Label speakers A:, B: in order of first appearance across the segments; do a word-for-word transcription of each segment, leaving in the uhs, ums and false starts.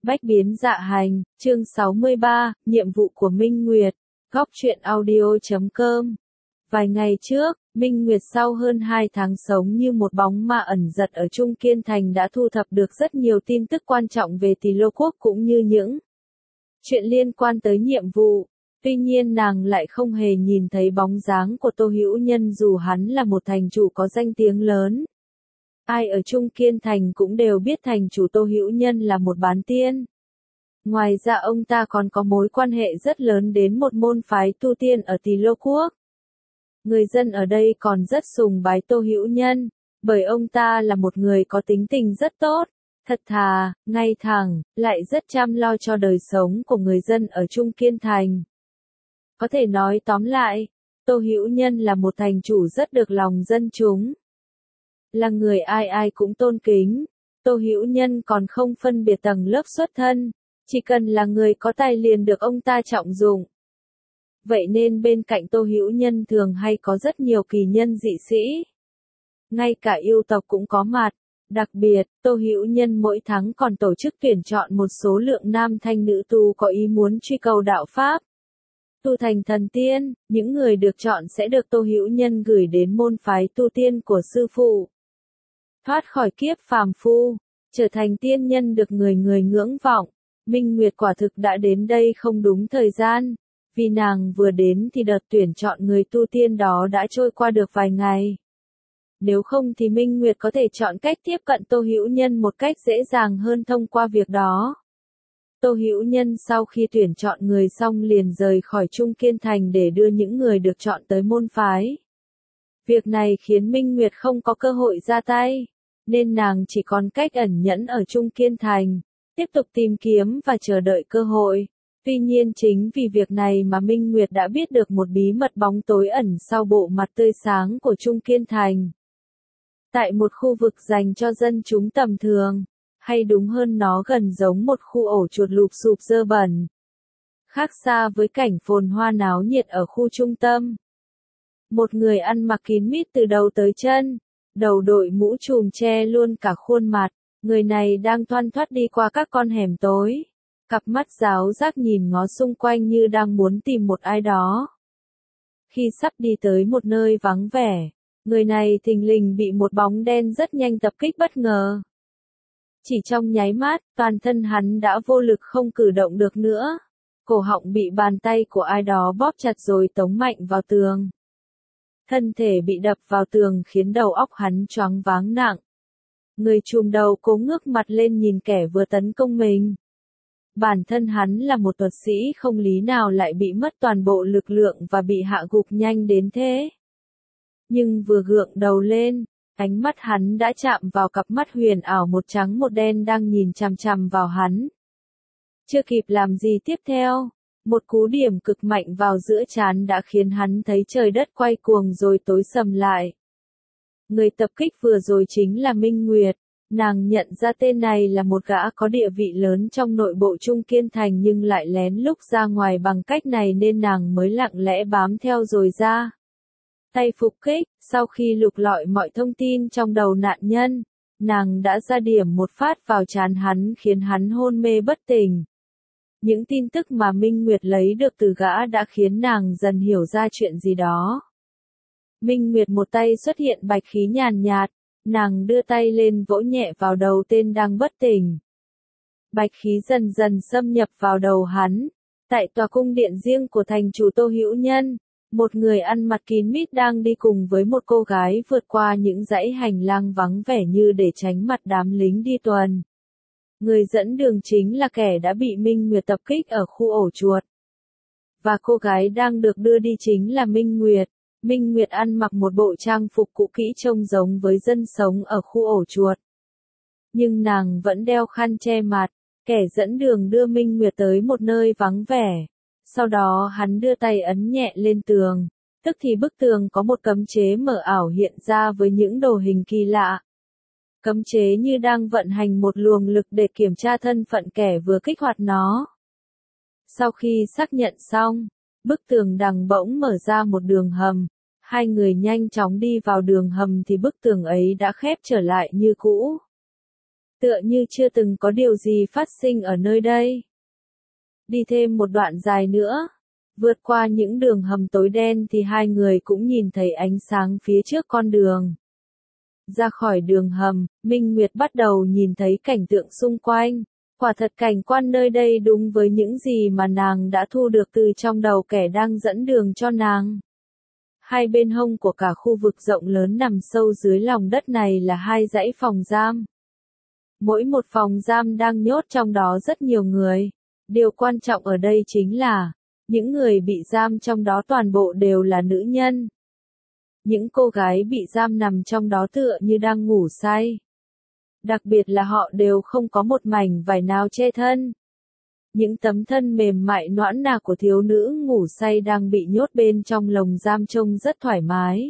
A: Bách biến dạ hành, chương sáu mươi ba, nhiệm vụ của Minh Nguyệt, góc truyện audio chấm com. Vài ngày trước, Minh Nguyệt sau hơn hai tháng sống như một bóng ma ẩn giật ở Trung Kiên Thành đã thu thập được rất nhiều tin tức quan trọng về Tỳ Lô Quốc cũng như những chuyện liên quan tới nhiệm vụ. Tuy nhiên nàng lại không hề nhìn thấy bóng dáng của Tô Hữu Nhân dù hắn là một thành chủ có danh tiếng lớn. Ai ở Trung Kiên Thành cũng đều biết thành chủ Tô Hữu Nhân là một bán tiên. Ngoài ra ông ta còn có mối quan hệ rất lớn đến một môn phái tu tiên ở Tỳ Lô Quốc. Người dân ở đây còn rất sùng bái Tô Hữu Nhân, bởi ông ta là một người có tính tình rất tốt, thật thà, ngay thẳng, lại rất chăm lo cho đời sống của người dân ở Trung Kiên Thành. Có thể nói tóm lại, Tô Hữu Nhân là một thành chủ rất được lòng dân chúng. Là người ai ai cũng tôn kính, Tô Hữu Nhân còn không phân biệt tầng lớp xuất thân, chỉ cần là người có tài liền được ông ta trọng dụng. Vậy nên bên cạnh Tô Hữu Nhân thường hay có rất nhiều kỳ nhân dị sĩ. Ngay cả yêu tộc cũng có mặt, đặc biệt, Tô Hữu Nhân mỗi tháng còn tổ chức tuyển chọn một số lượng nam thanh nữ tu có ý muốn truy cầu đạo Pháp. Tu thành thần tiên, những người được chọn sẽ được Tô Hữu Nhân gửi đến môn phái tu tiên của sư phụ. Thoát khỏi kiếp phàm phu, trở thành tiên nhân được người người ngưỡng vọng. Minh Nguyệt quả thực đã đến đây không đúng thời gian, vì nàng vừa đến thì đợt tuyển chọn người tu tiên đó đã trôi qua được vài ngày. Nếu không thì Minh Nguyệt có thể chọn cách tiếp cận Tô Hữu Nhân một cách dễ dàng hơn thông qua việc đó. Tô Hữu Nhân sau khi tuyển chọn người xong liền rời khỏi Trung Kiên Thành để đưa những người được chọn tới môn phái. Việc này khiến Minh Nguyệt không có cơ hội ra tay, nên nàng chỉ còn cách ẩn nhẫn ở Trung Kiên Thành, tiếp tục tìm kiếm và chờ đợi cơ hội. Tuy nhiên chính vì việc này mà Minh Nguyệt đã biết được một bí mật bóng tối ẩn sau bộ mặt tươi sáng của Trung Kiên Thành. Tại một khu vực dành cho dân chúng tầm thường, hay đúng hơn nó gần giống một khu ổ chuột lụp xụp dơ bẩn. Khác xa với cảnh phồn hoa náo nhiệt ở khu trung tâm. Một người ăn mặc kín mít từ đầu tới chân, đầu đội mũ trùm che luôn cả khuôn mặt, người này đang thoăn thoắt đi qua các con hẻm tối. Cặp mắt giáo giác nhìn ngó xung quanh như đang muốn tìm một ai đó. Khi sắp đi tới một nơi vắng vẻ, người này thình lình bị một bóng đen rất nhanh tập kích bất ngờ. Chỉ trong nháy mắt, toàn thân hắn đã vô lực không cử động được nữa. Cổ họng bị bàn tay của ai đó bóp chặt rồi tống mạnh vào tường. Thân thể bị đập vào tường khiến đầu óc hắn choáng váng nặng. Người trùm đầu cố ngước mặt lên nhìn kẻ vừa tấn công mình. Bản thân hắn là một thuật sĩ không lý nào lại bị mất toàn bộ lực lượng và bị hạ gục nhanh đến thế. Nhưng vừa gượng đầu lên, ánh mắt hắn đã chạm vào cặp mắt huyền ảo một trắng một đen đang nhìn chằm chằm vào hắn. Chưa kịp làm gì tiếp theo, một cú điểm cực mạnh vào giữa trán đã khiến hắn thấy trời đất quay cuồng rồi tối sầm lại. Người tập kích vừa rồi chính là Minh Nguyệt. Nàng nhận ra tên này là một gã có địa vị lớn trong nội bộ Trung Kiên Thành nhưng lại lén lút ra ngoài bằng cách này nên nàng mới lặng lẽ bám theo rồi ra tay phục kích. Sau khi lục lọi mọi thông tin trong đầu nạn nhân, nàng đã ra điểm một phát vào trán hắn khiến hắn hôn mê bất tỉnh. Những tin tức mà Minh Nguyệt lấy được từ gã đã khiến nàng dần hiểu ra chuyện gì đó. Minh Nguyệt một tay xuất hiện bạch khí nhàn nhạt. Nàng đưa tay lên vỗ nhẹ vào đầu tên đang bất tỉnh. Bạch khí dần dần xâm nhập vào đầu hắn. Tại tòa cung điện riêng của thành chủ Tô Hữu Nhân, một người ăn mặc kín mít đang đi cùng với một cô gái vượt qua những dãy hành lang vắng vẻ như để tránh mặt đám lính đi tuần. Người dẫn đường chính là kẻ đã bị Minh Nguyệt tập kích ở khu ổ chuột. Và cô gái đang được đưa đi chính là Minh Nguyệt. Minh Nguyệt ăn mặc một bộ trang phục cũ kỹ trông giống với dân sống ở khu ổ chuột. Nhưng nàng vẫn đeo khăn che mặt, kẻ dẫn đường đưa Minh Nguyệt tới một nơi vắng vẻ. Sau đó hắn đưa tay ấn nhẹ lên tường, tức thì bức tường có một cấm chế mờ ảo hiện ra với những đồ hình kỳ lạ. Cấm chế như đang vận hành một luồng lực để kiểm tra thân phận kẻ vừa kích hoạt nó. Sau khi xác nhận xong, bức tường đằng bỗng mở ra một đường hầm. Hai người nhanh chóng đi vào đường hầm thì bức tường ấy đã khép trở lại như cũ. tựa như chưa từng có điều gì phát sinh ở nơi đây. Đi thêm một đoạn dài nữa, vượt qua những đường hầm tối đen thì hai người cũng nhìn thấy ánh sáng phía trước con đường. Ra khỏi đường hầm, Minh Nguyệt bắt đầu nhìn thấy cảnh tượng xung quanh. Quả thật cảnh quan nơi đây đúng với những gì mà nàng đã thu được từ trong đầu kẻ đang dẫn đường cho nàng. Hai bên hông của cả khu vực rộng lớn nằm sâu dưới lòng đất này là hai dãy phòng giam. Mỗi một phòng giam đang nhốt trong đó rất nhiều người. Điều quan trọng ở đây chính là, những người bị giam trong đó toàn bộ đều là nữ nhân. Những cô gái bị giam nằm trong đó tựa như đang ngủ say. Đặc biệt là họ đều không có một mảnh vải nào che thân. Những tấm thân mềm mại nõn nà của thiếu nữ ngủ say đang bị nhốt bên trong lồng giam trông rất thoải mái.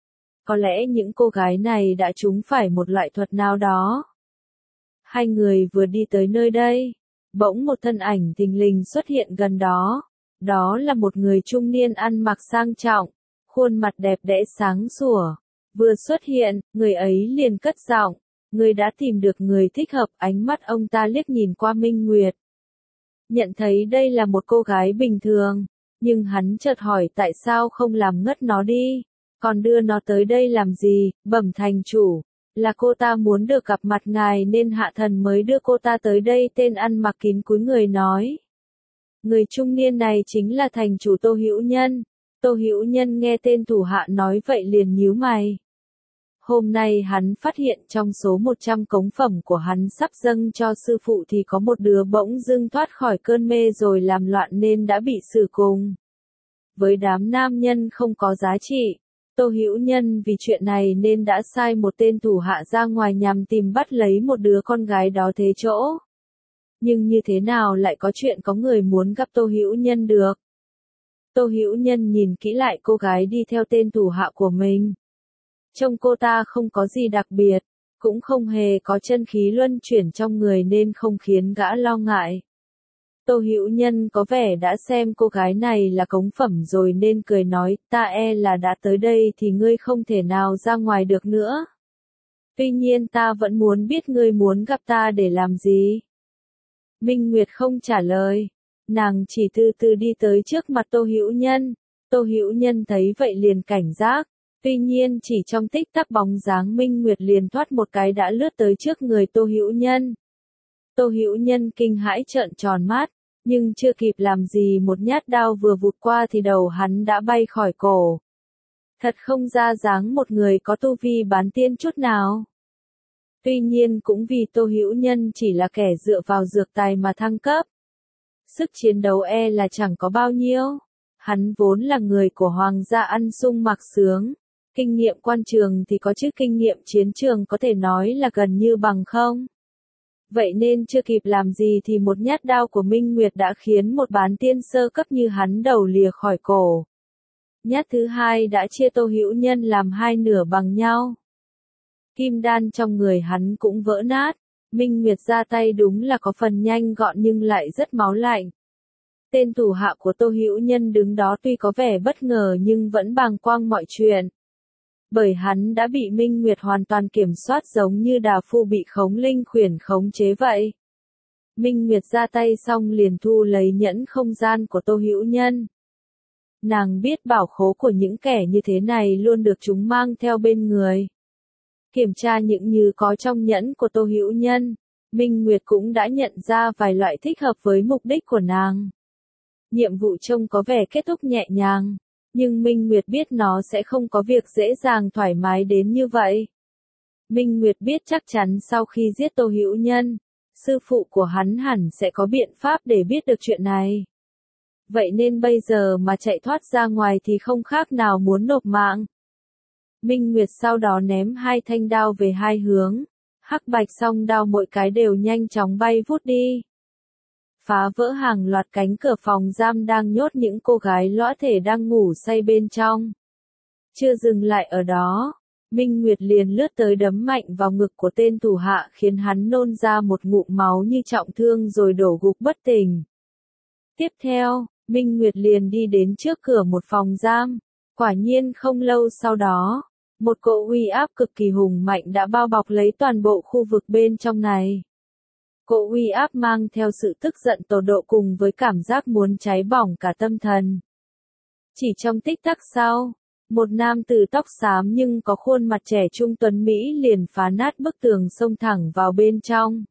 A: Có lẽ những cô gái này đã trúng phải một loại thuật nào đó. Hai người vừa đi tới nơi đây, bỗng một thân ảnh thình lình xuất hiện gần đó. Đó là một người trung niên ăn mặc sang trọng, khuôn mặt đẹp đẽ sáng sủa. Vừa xuất hiện, người ấy liền cất giọng, người đã tìm được người thích hợp. Ánh mắt ông ta liếc nhìn qua Minh Nguyệt. Nhận thấy đây là một cô gái bình thường, nhưng hắn chợt hỏi tại sao không làm ngất nó đi, còn đưa nó tới đây làm gì. Bẩm thành chủ, là cô ta muốn được gặp mặt ngài nên hạ thần mới đưa cô ta tới đây. Tên ăn mặc kín cúi người nói. Người trung niên này chính là thành chủ Tô Hữu Nhân. Tô Hữu Nhân nghe tên thủ hạ nói vậy liền nhíu mày. Hôm nay hắn phát hiện trong số một trăm cống phẩm của hắn sắp dâng cho sư phụ thì có một đứa bỗng dưng thoát khỏi cơn mê rồi làm loạn nên đã bị xử cùng. Với đám nam nhân không có giá trị, Tô Hữu Nhân vì chuyện này nên đã sai một tên thủ hạ ra ngoài nhằm tìm bắt lấy một đứa con gái đó thế chỗ. Nhưng như thế nào lại có chuyện có người muốn gặp Tô Hữu Nhân được? Tô Hữu Nhân nhìn kỹ lại cô gái đi theo tên thủ hạ của mình. Trông cô ta không có gì đặc biệt, cũng không hề có chân khí luân chuyển trong người nên không khiến gã lo ngại. Tô Hữu Nhân có vẻ đã xem cô gái này là cống phẩm rồi nên cười nói, ta e là đã tới đây thì ngươi không thể nào ra ngoài được nữa. Tuy nhiên ta vẫn muốn biết ngươi muốn gặp ta để làm gì. Minh Nguyệt không trả lời, nàng chỉ từ từ đi tới trước mặt Tô Hữu Nhân. Tô Hữu Nhân thấy vậy liền cảnh giác. Tuy nhiên chỉ trong tích tắc bóng dáng Minh Nguyệt liền thoát một cái đã lướt tới trước người Tô Hữu Nhân. Tô Hữu Nhân kinh hãi trợn tròn mắt, nhưng chưa kịp làm gì một nhát đao vừa vụt qua thì đầu hắn đã bay khỏi cổ. Thật không ra dáng một người có tu vi bán tiên chút nào. Tuy nhiên cũng vì Tô Hữu Nhân chỉ là kẻ dựa vào dược tài mà thăng cấp. Sức chiến đấu e là chẳng có bao nhiêu. Hắn vốn là người của hoàng gia ăn sung mặc sướng. Kinh nghiệm quan trường thì có chứ kinh nghiệm chiến trường có thể nói là gần như bằng không. Vậy nên chưa kịp làm gì thì một nhát đao của Minh Nguyệt đã khiến một bán tiên sơ cấp như hắn đầu lìa khỏi cổ. Nhát thứ hai đã chia Tô Hữu Nhân làm hai nửa bằng nhau. Kim đan trong người hắn cũng vỡ nát. Minh Nguyệt ra tay đúng là có phần nhanh gọn nhưng lại rất máu lạnh. Tên thủ hạ của Tô Hữu Nhân đứng đó tuy có vẻ bất ngờ nhưng vẫn bàng quang mọi chuyện. Bởi hắn đã bị Minh Nguyệt hoàn toàn kiểm soát giống như đà phu bị khống linh khuyển khống chế vậy. Minh Nguyệt ra tay xong liền thu lấy nhẫn không gian của Tô Hữu Nhân. Nàng biết bảo khố của những kẻ như thế này luôn được chúng mang theo bên người. Kiểm tra những như có trong nhẫn của Tô Hữu Nhân, Minh Nguyệt cũng đã nhận ra vài loại thích hợp với mục đích của nàng. Nhiệm vụ trông có vẻ kết thúc nhẹ nhàng, nhưng Minh Nguyệt biết nó sẽ không có việc dễ dàng thoải mái đến như vậy. Minh Nguyệt biết chắc chắn sau khi giết Tô Hữu Nhân, sư phụ của hắn hẳn sẽ có biện pháp để biết được chuyện này. Vậy nên bây giờ mà chạy thoát ra ngoài thì không khác nào muốn nộp mạng. Minh Nguyệt sau đó ném hai thanh đao về hai hướng, hắc bạch song đao mỗi cái đều nhanh chóng bay vút đi. Phá vỡ hàng loạt cánh cửa phòng giam đang nhốt những cô gái lõa thể đang ngủ say bên trong. Chưa dừng lại ở đó, Minh Nguyệt liền lướt tới đấm mạnh vào ngực của tên thủ hạ khiến hắn nôn ra một ngụm máu như trọng thương rồi đổ gục bất tỉnh. Tiếp theo, Minh Nguyệt liền đi đến trước cửa một phòng giam. Quả nhiên không lâu sau đó, Một cỗ uy áp cực kỳ hùng mạnh đã bao bọc lấy toàn bộ khu vực bên trong này. Cỗ uy áp mang theo sự tức giận tột độ cùng với cảm giác muốn cháy bỏng cả tâm thần. Chỉ trong tích tắc sau, một nam tử tóc xám nhưng có khuôn mặt trẻ trung tuấn Mỹ liền phá nát bức tường xông thẳng vào bên trong.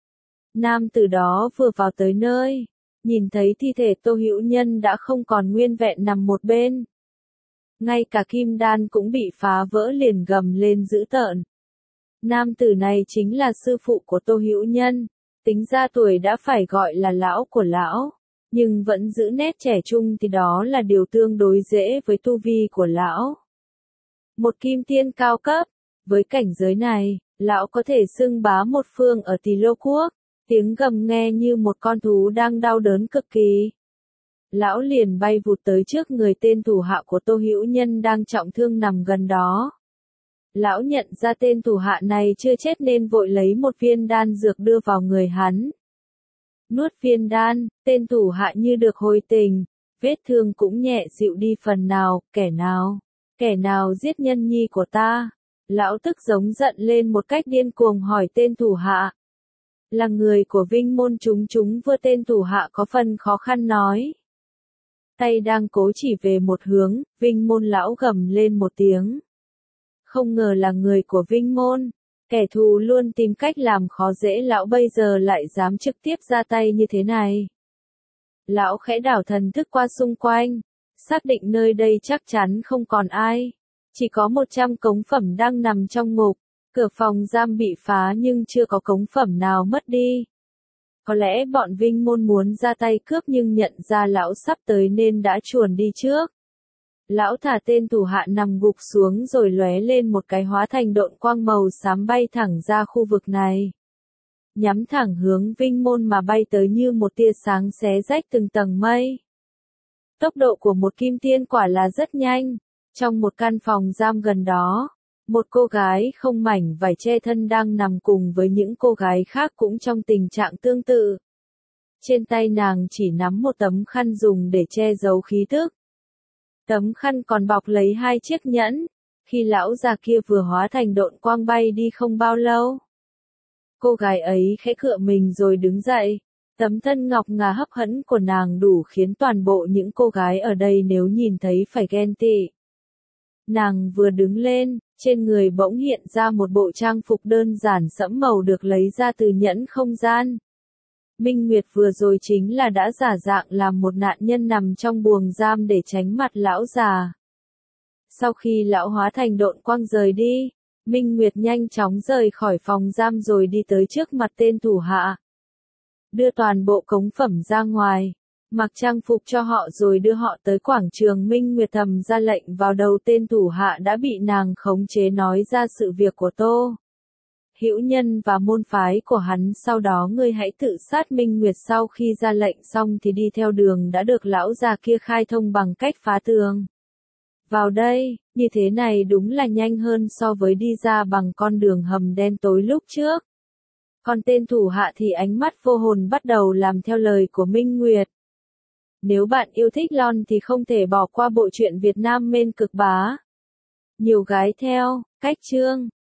A: Nam tử đó vừa vào tới nơi, nhìn thấy thi thể Tô Hữu Nhân đã không còn nguyên vẹn nằm một bên. Ngay cả kim đan cũng bị phá vỡ liền gầm lên dữ tợn. Nam tử này chính là sư phụ của Tô Hữu Nhân, tính ra tuổi đã phải gọi là lão của lão, nhưng vẫn giữ nét trẻ trung thì đó là điều tương đối dễ với tu vi của lão. Một kim tiên cao cấp, với cảnh giới này, lão có thể xưng bá một phương ở Tỳ Lô Quốc, tiếng gầm nghe như một con thú đang đau đớn cực kỳ. Lão liền bay vụt tới trước người tên thủ hạ của Tô Hữu Nhân đang trọng thương nằm gần đó. Lão nhận ra tên thủ hạ này chưa chết nên vội lấy một viên đan dược đưa vào người hắn. Nuốt viên đan, tên thủ hạ như được hồi tình, vết thương cũng nhẹ dịu đi phần nào, kẻ nào, kẻ nào giết nhân nhi của ta. Lão tức giống giận lên một cách điên cuồng hỏi tên thủ hạ. Là người của Vinh Môn chúng chúng vừa tên thủ hạ có phần khó khăn nói. Tay đang cố chỉ về một hướng, Vinh Môn lão gầm lên một tiếng. Không ngờ là người của Vinh Môn, kẻ thù luôn tìm cách làm khó dễ lão bây giờ lại dám trực tiếp ra tay như thế này. Lão khẽ đảo thần thức qua xung quanh, xác định nơi đây chắc chắn không còn ai. Chỉ có một trăm cống phẩm đang nằm trong ngục, cửa phòng giam bị phá nhưng chưa có cống phẩm nào mất đi. Có lẽ bọn Vinh Môn muốn ra tay cướp nhưng nhận ra lão sắp tới nên đã chuồn đi trước. Lão thả tên thủ hạ nằm gục xuống rồi lóe lên một cái hóa thành độn quang màu xám bay thẳng ra khu vực này. Nhắm thẳng hướng Vinh Môn mà bay tới như một tia sáng xé rách từng tầng mây. Tốc độ của một kim tiên quả là rất nhanh. Trong một căn phòng giam gần đó, một cô gái không mảnh vải che thân đang nằm cùng với những cô gái khác cũng trong tình trạng tương tự. Trên tay nàng chỉ nắm một tấm khăn dùng để che giấu khí tức. Tấm khăn còn bọc lấy hai chiếc nhẫn, khi lão già kia vừa hóa thành độn quang bay đi không bao lâu. Cô gái ấy khẽ cựa mình rồi đứng dậy, tấm thân ngọc ngà hấp hẫng của nàng đủ khiến toàn bộ những cô gái ở đây nếu nhìn thấy phải ghen tị. Nàng vừa đứng lên, trên người bỗng hiện ra một bộ trang phục đơn giản sẫm màu được lấy ra từ nhẫn không gian. Minh Nguyệt vừa rồi chính là đã giả dạng làm một nạn nhân nằm trong buồng giam để tránh mặt lão già. Sau khi lão hóa thành độn quang rời đi, Minh Nguyệt nhanh chóng rời khỏi phòng giam rồi đi tới trước mặt tên thủ hạ. Đưa toàn bộ cống phẩm ra ngoài, mặc trang phục cho họ rồi đưa họ tới quảng trường. Minh Nguyệt thầm ra lệnh vào đầu tên thủ hạ đã bị nàng khống chế nói ra sự việc của Tô Hữu Nhân và môn phái của hắn. Sau đó ngươi hãy tự sát. Minh Nguyệt sau khi ra lệnh xong thì đi theo đường đã được lão già kia khai thông bằng cách phá tường. Vào đây, như thế này đúng là nhanh hơn so với đi ra bằng con đường hầm đen tối lúc trước. Còn tên thủ hạ thì ánh mắt vô hồn bắt đầu làm theo lời của Minh Nguyệt. Nếu bạn yêu thích Lon thì không thể bỏ qua bộ truyện Việt Nam Mên Cực Bá. Nhiều gái theo, cách chương.